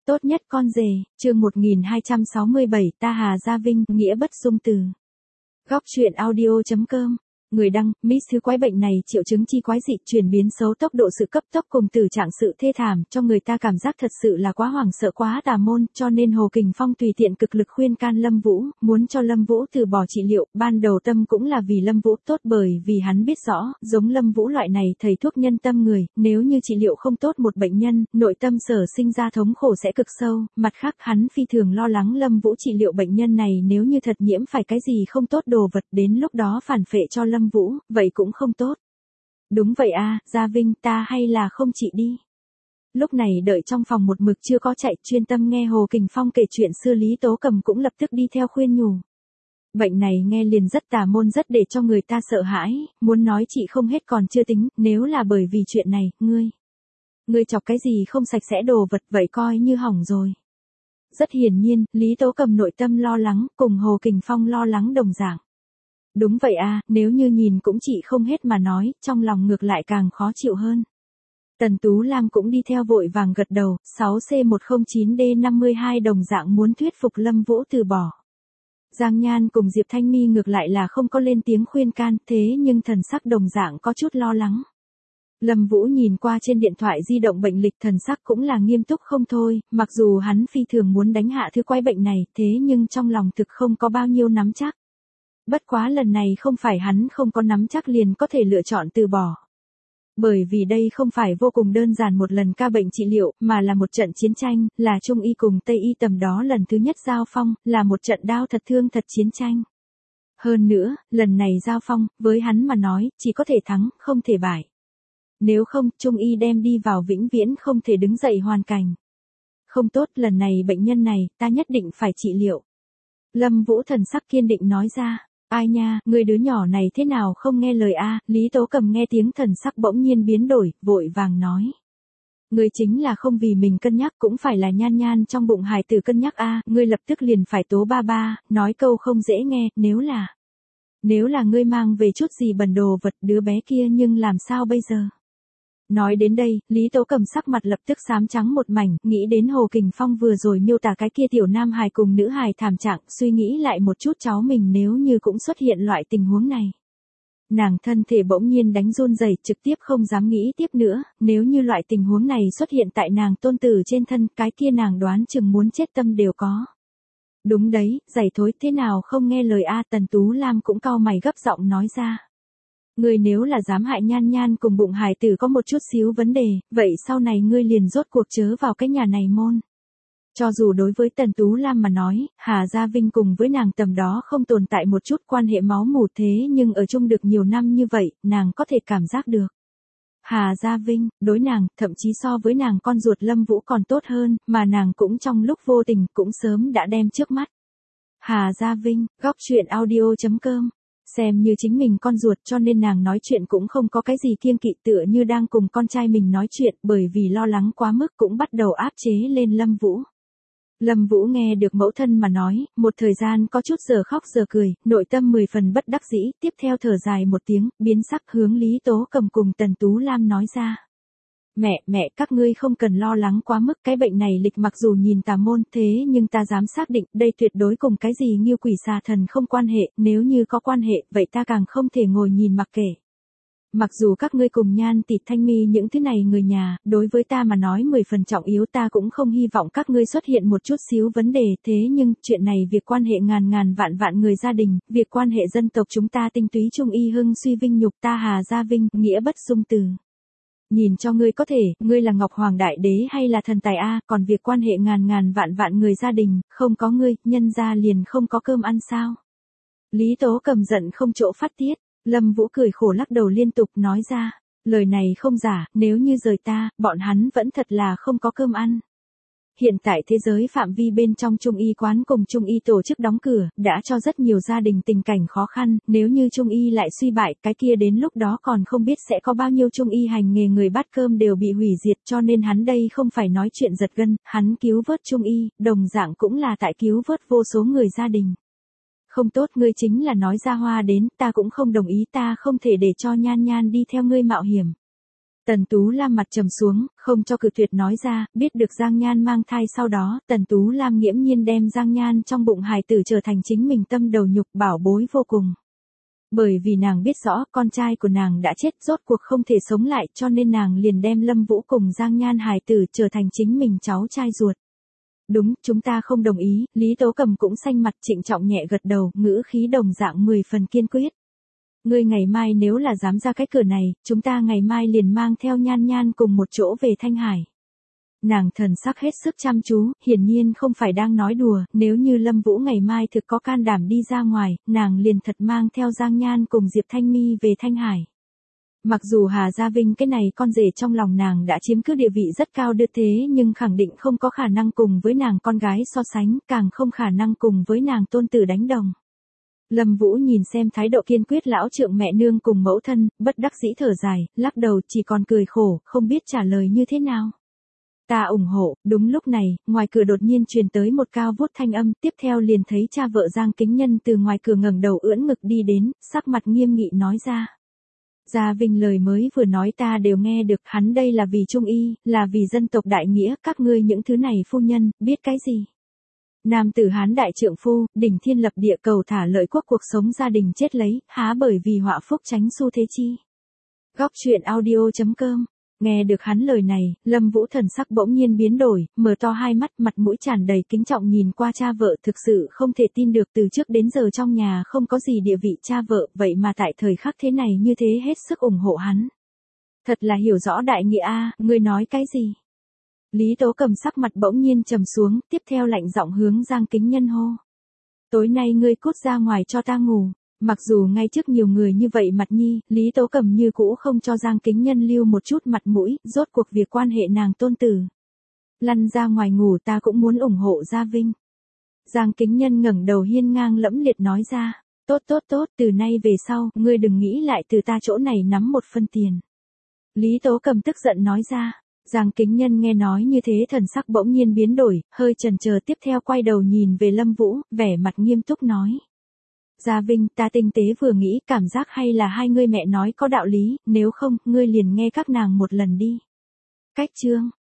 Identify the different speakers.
Speaker 1: Tốt nhất con rể, chương 1267, ta Hà Gia Vinh, nghĩa bất dung từ. Góc truyện audio.com. Người đăng, Miss thứ quái bệnh này triệu chứng chi quái dị, chuyển biến xấu, tốc độ sự cấp tốc cùng tử trạng sự thê thảm, cho người ta cảm giác thật sự là quá hoảng sợ, quá tà môn, cho nên Hồ Kình Phong tùy tiện cực lực khuyên can Lâm Vũ, muốn cho Lâm Vũ từ bỏ trị liệu, ban đầu tâm cũng là vì Lâm Vũ tốt, bởi vì hắn biết rõ, giống Lâm Vũ loại này thầy thuốc nhân tâm người, nếu như trị liệu không tốt một bệnh nhân, nội tâm sở sinh ra thống khổ sẽ cực sâu, mặt khác hắn phi thường lo lắng Lâm Vũ trị liệu bệnh nhân này nếu như thật nhiễm phải cái gì không tốt đồ vật, đến lúc đó phản phệ cho Lâm Vũ, vậy cũng không tốt. Đúng vậy a, Gia Vinh, ta hay là không trị đi. Lúc này đợi trong phòng một mực chưa có chạy, chuyên tâm nghe Hồ Kình Phong kể chuyện xưa, Lý Tố Cầm cũng lập tức đi theo khuyên nhủ. Bệnh này nghe liền rất tà môn, rất để cho người ta sợ hãi, muốn nói chị không hết còn chưa tính, nếu là bởi vì chuyện này, ngươi chọc cái gì không sạch sẽ đồ vật, vậy coi như hỏng rồi. Rất hiển nhiên, Lý Tố Cầm nội tâm lo lắng, cùng Hồ Kình Phong lo lắng đồng dạng. Đúng vậy a, nếu như nhìn cũng chị không hết mà nói, trong lòng ngược lại càng khó chịu hơn. Tần Tú Lam cũng đi theo vội vàng gật đầu, 6C109D52 đồng dạng muốn thuyết phục Lâm Vũ từ bỏ. Giang Nhan cùng Diệp Thanh Mi ngược lại là không có lên tiếng khuyên can, thế nhưng thần sắc đồng dạng có chút lo lắng. Lâm Vũ nhìn qua trên điện thoại di động bệnh lịch, thần sắc cũng là nghiêm túc không thôi, mặc dù hắn phi thường muốn đánh hạ thứ quái bệnh này, thế nhưng trong lòng thực không có bao nhiêu nắm chắc. Bất quá lần này không phải hắn không có nắm chắc liền có thể lựa chọn từ bỏ. Bởi vì đây không phải vô cùng đơn giản một lần ca bệnh trị liệu, mà là một trận chiến tranh, là Trung y cùng Tây y tầm đó lần thứ nhất giao phong, là một trận đao thật thương thật chiến tranh. Hơn nữa, lần này giao phong, với hắn mà nói, chỉ có thể thắng, không thể bại. Nếu không, Trung y đem đi vào vĩnh viễn không thể đứng dậy hoàn cảnh. Không tốt, lần này bệnh nhân này, ta nhất định phải trị liệu. Lâm Vũ thần sắc kiên định nói ra. Ai nha, người đứa nhỏ này thế nào không nghe lời a? Lý Tố Cầm nghe tiếng thần sắc bỗng nhiên biến đổi, vội vàng nói. Người chính là không vì mình cân nhắc, cũng phải là Nhan Nhan trong bụng hài tử cân nhắc a, ngươi lập tức liền phải tố ba ba, nói câu không dễ nghe, nếu là ngươi mang về chút gì bẩn đồ vật, đứa bé kia nhưng làm sao bây giờ? Nói đến đây, Lý Tố Cầm sắc mặt lập tức xám trắng một mảnh, nghĩ đến Hồ Kình Phong vừa rồi miêu tả cái kia tiểu nam hài cùng nữ hài thảm trạng, suy nghĩ lại một chút cháu mình nếu như cũng xuất hiện loại tình huống này. Nàng thân thể bỗng nhiên đánh run rẩy, trực tiếp không dám nghĩ tiếp nữa, nếu như loại tình huống này xuất hiện tại nàng tôn tử trên thân, cái kia nàng đoán chừng muốn chết tâm đều có. Đúng đấy, giày thối, thế nào không nghe lời a? Tần Tú Lam cũng cau mày gấp giọng nói ra. Ngươi nếu là dám hại Nhan Nhan cùng bụng hài tử có một chút xíu vấn đề, vậy sau này ngươi liền rốt cuộc chớ vào cái nhà này môn. Cho dù đối với Tần Tú Lam mà nói, Hà Gia Vinh cùng với nàng tầm đó không tồn tại một chút quan hệ máu mủ, thế nhưng ở chung được nhiều năm như vậy, nàng có thể cảm giác được. Hà Gia Vinh, đối nàng, thậm chí so với nàng con ruột Lâm Vũ còn tốt hơn, mà nàng cũng trong lúc vô tình cũng sớm đã đem trước mắt. Hà Gia Vinh, góc truyện audio.com. Xem như chính mình con ruột cho nên nàng nói chuyện cũng không có cái gì kiêng kỵ, tựa như đang cùng con trai mình nói chuyện, bởi vì lo lắng quá mức cũng bắt đầu áp chế lên Lâm Vũ. Lâm Vũ nghe được mẫu thân mà nói, một thời gian có chút giờ khóc giờ cười, nội tâm 10 phần bất đắc dĩ, tiếp theo thở dài một tiếng, biến sắc hướng Lý Tố Cầm cùng Tần Tú Lam nói ra. Mẹ, các ngươi không cần lo lắng quá mức, cái bệnh này lịch mặc dù nhìn tà môn, thế nhưng ta dám xác định, đây tuyệt đối cùng cái gì Nghiêu quỷ xà thần không quan hệ, nếu như có quan hệ, vậy ta càng không thể ngồi nhìn mặc kệ. Mặc dù các ngươi cùng Nhan Tịt Thanh Mi những thứ này người nhà, đối với ta mà nói 10 phần trọng yếu, ta cũng không hy vọng các ngươi xuất hiện một chút xíu vấn đề, thế nhưng, chuyện này việc quan hệ ngàn vạn người gia đình, việc quan hệ dân tộc chúng ta tinh túy Trung y hưng suy vinh nhục, ta Hà Gia Vinh, nghĩa bất dung từ. Nhìn cho ngươi có thể, ngươi là Ngọc Hoàng Đại Đế hay là thần tài a, còn việc quan hệ ngàn vạn người gia đình, không có ngươi, nhân gia liền không có cơm ăn sao? Lý Tố Cầm giận không chỗ phát tiết, Lâm Vũ cười khổ lắc đầu liên tục nói ra, lời này không giả, nếu như rời ta, bọn hắn vẫn thật là không có cơm ăn. Hiện tại thế giới phạm vi bên trong Trung y quán cùng Trung y tổ chức đóng cửa, đã cho rất nhiều gia đình tình cảnh khó khăn, nếu như Trung y lại suy bại, cái kia đến lúc đó còn không biết sẽ có bao nhiêu Trung y hành nghề người bát cơm đều bị hủy diệt, cho nên hắn đây không phải nói chuyện giật gân, hắn cứu vớt Trung y, đồng dạng cũng là tại cứu vớt vô số người gia đình. Không tốt, ngươi chính là nói ra hoa đến, ta cũng không đồng ý, ta không thể để cho Nhan Nhan đi theo ngươi mạo hiểm. Tần Tú Lam mặt trầm xuống, không cho cự tuyệt nói ra, biết được Giang Nhan mang thai sau đó, Tần Tú Lam nghiễm nhiên đem Giang Nhan trong bụng hài tử trở thành chính mình tâm đầu nhục bảo bối vô cùng. Bởi vì nàng biết rõ con trai của nàng đã chết rốt cuộc không thể sống lại cho nên nàng liền đem Lâm Vũ cùng Giang Nhan hài tử trở thành chính mình cháu trai ruột. Đúng, chúng ta không đồng ý, Lý Tố Cầm cũng xanh mặt trịnh trọng nhẹ gật đầu, ngữ khí đồng dạng 10 phần kiên quyết. Ngươi ngày mai nếu là dám ra cái cửa này, chúng ta ngày mai liền mang theo Nhan Nhan cùng một chỗ về Thanh Hải. Nàng thần sắc hết sức chăm chú, hiển nhiên không phải đang nói đùa, nếu như Lâm Vũ ngày mai thực có can đảm đi ra ngoài, nàng liền thật mang theo Giang Nhan cùng Diệp Thanh Mi về Thanh Hải. Mặc dù Hà Gia Vinh cái này con rể trong lòng nàng đã chiếm cứ địa vị rất cao đưa thế nhưng khẳng định không có khả năng cùng với nàng con gái so sánh, càng không khả năng cùng với nàng tôn tử đánh đồng. Lâm Vũ nhìn xem thái độ kiên quyết lão trượng mẹ nương cùng mẫu thân, bất đắc dĩ thở dài, lắc đầu chỉ còn cười khổ, không biết trả lời như thế nào. Ta ủng hộ. Đúng lúc này, ngoài cửa đột nhiên truyền tới một cao vút thanh âm, tiếp theo liền thấy cha vợ Giang Kính Nhân từ ngoài cửa ngẩng đầu ưỡn ngực đi đến, sắc mặt nghiêm nghị nói ra. Gia Vinh lời mới vừa nói ta đều nghe được, hắn đây là vì trung y, là vì dân tộc đại nghĩa, các ngươi những thứ này phu nhân, biết cái gì? Nam tử Hán đại trượng phu, đỉnh thiên lập địa cầu thả lợi quốc cuộc sống gia đình chết lấy, há bởi vì họa phúc tránh xu thế chi. Góc truyện audio.com. Nghe được hắn lời này, Lâm Vũ thần sắc bỗng nhiên biến đổi, mở to hai mắt, mặt mũi tràn đầy kính trọng nhìn qua cha vợ, thực sự không thể tin được từ trước đến giờ trong nhà không có gì địa vị cha vợ, vậy mà tại thời khắc thế này như thế hết sức ủng hộ hắn. Thật là hiểu rõ đại nghĩa a, ngươi nói cái gì? Lý Tố Cầm sắc mặt bỗng nhiên trầm xuống, tiếp theo lạnh giọng hướng Giang Kính Nhân hô. Tối nay ngươi cút ra ngoài cho ta ngủ. Mặc dù ngay trước nhiều người như vậy mặt nhi, Lý Tố Cầm như cũ không cho Giang Kính Nhân lưu một chút mặt mũi, rốt cuộc việc quan hệ nàng tôn tử. Lăn ra ngoài ngủ ta cũng muốn ủng hộ Gia Vinh. Giang Kính Nhân ngẩng đầu hiên ngang lẫm liệt nói ra, tốt tốt tốt, từ nay về sau, ngươi đừng nghĩ lại từ ta chỗ này nắm một phân tiền. Lý Tố Cầm tức giận nói ra. Giang Kính Nhân nghe nói như thế thần sắc bỗng nhiên biến đổi, hơi chần chờ tiếp theo quay đầu nhìn về Lâm Vũ, vẻ mặt nghiêm túc nói. Gia Vinh, ta tinh tế vừa nghĩ, cảm giác hay là hai ngươi mẹ nói có đạo lý, nếu không, ngươi liền nghe các nàng một lần đi. Cách chương.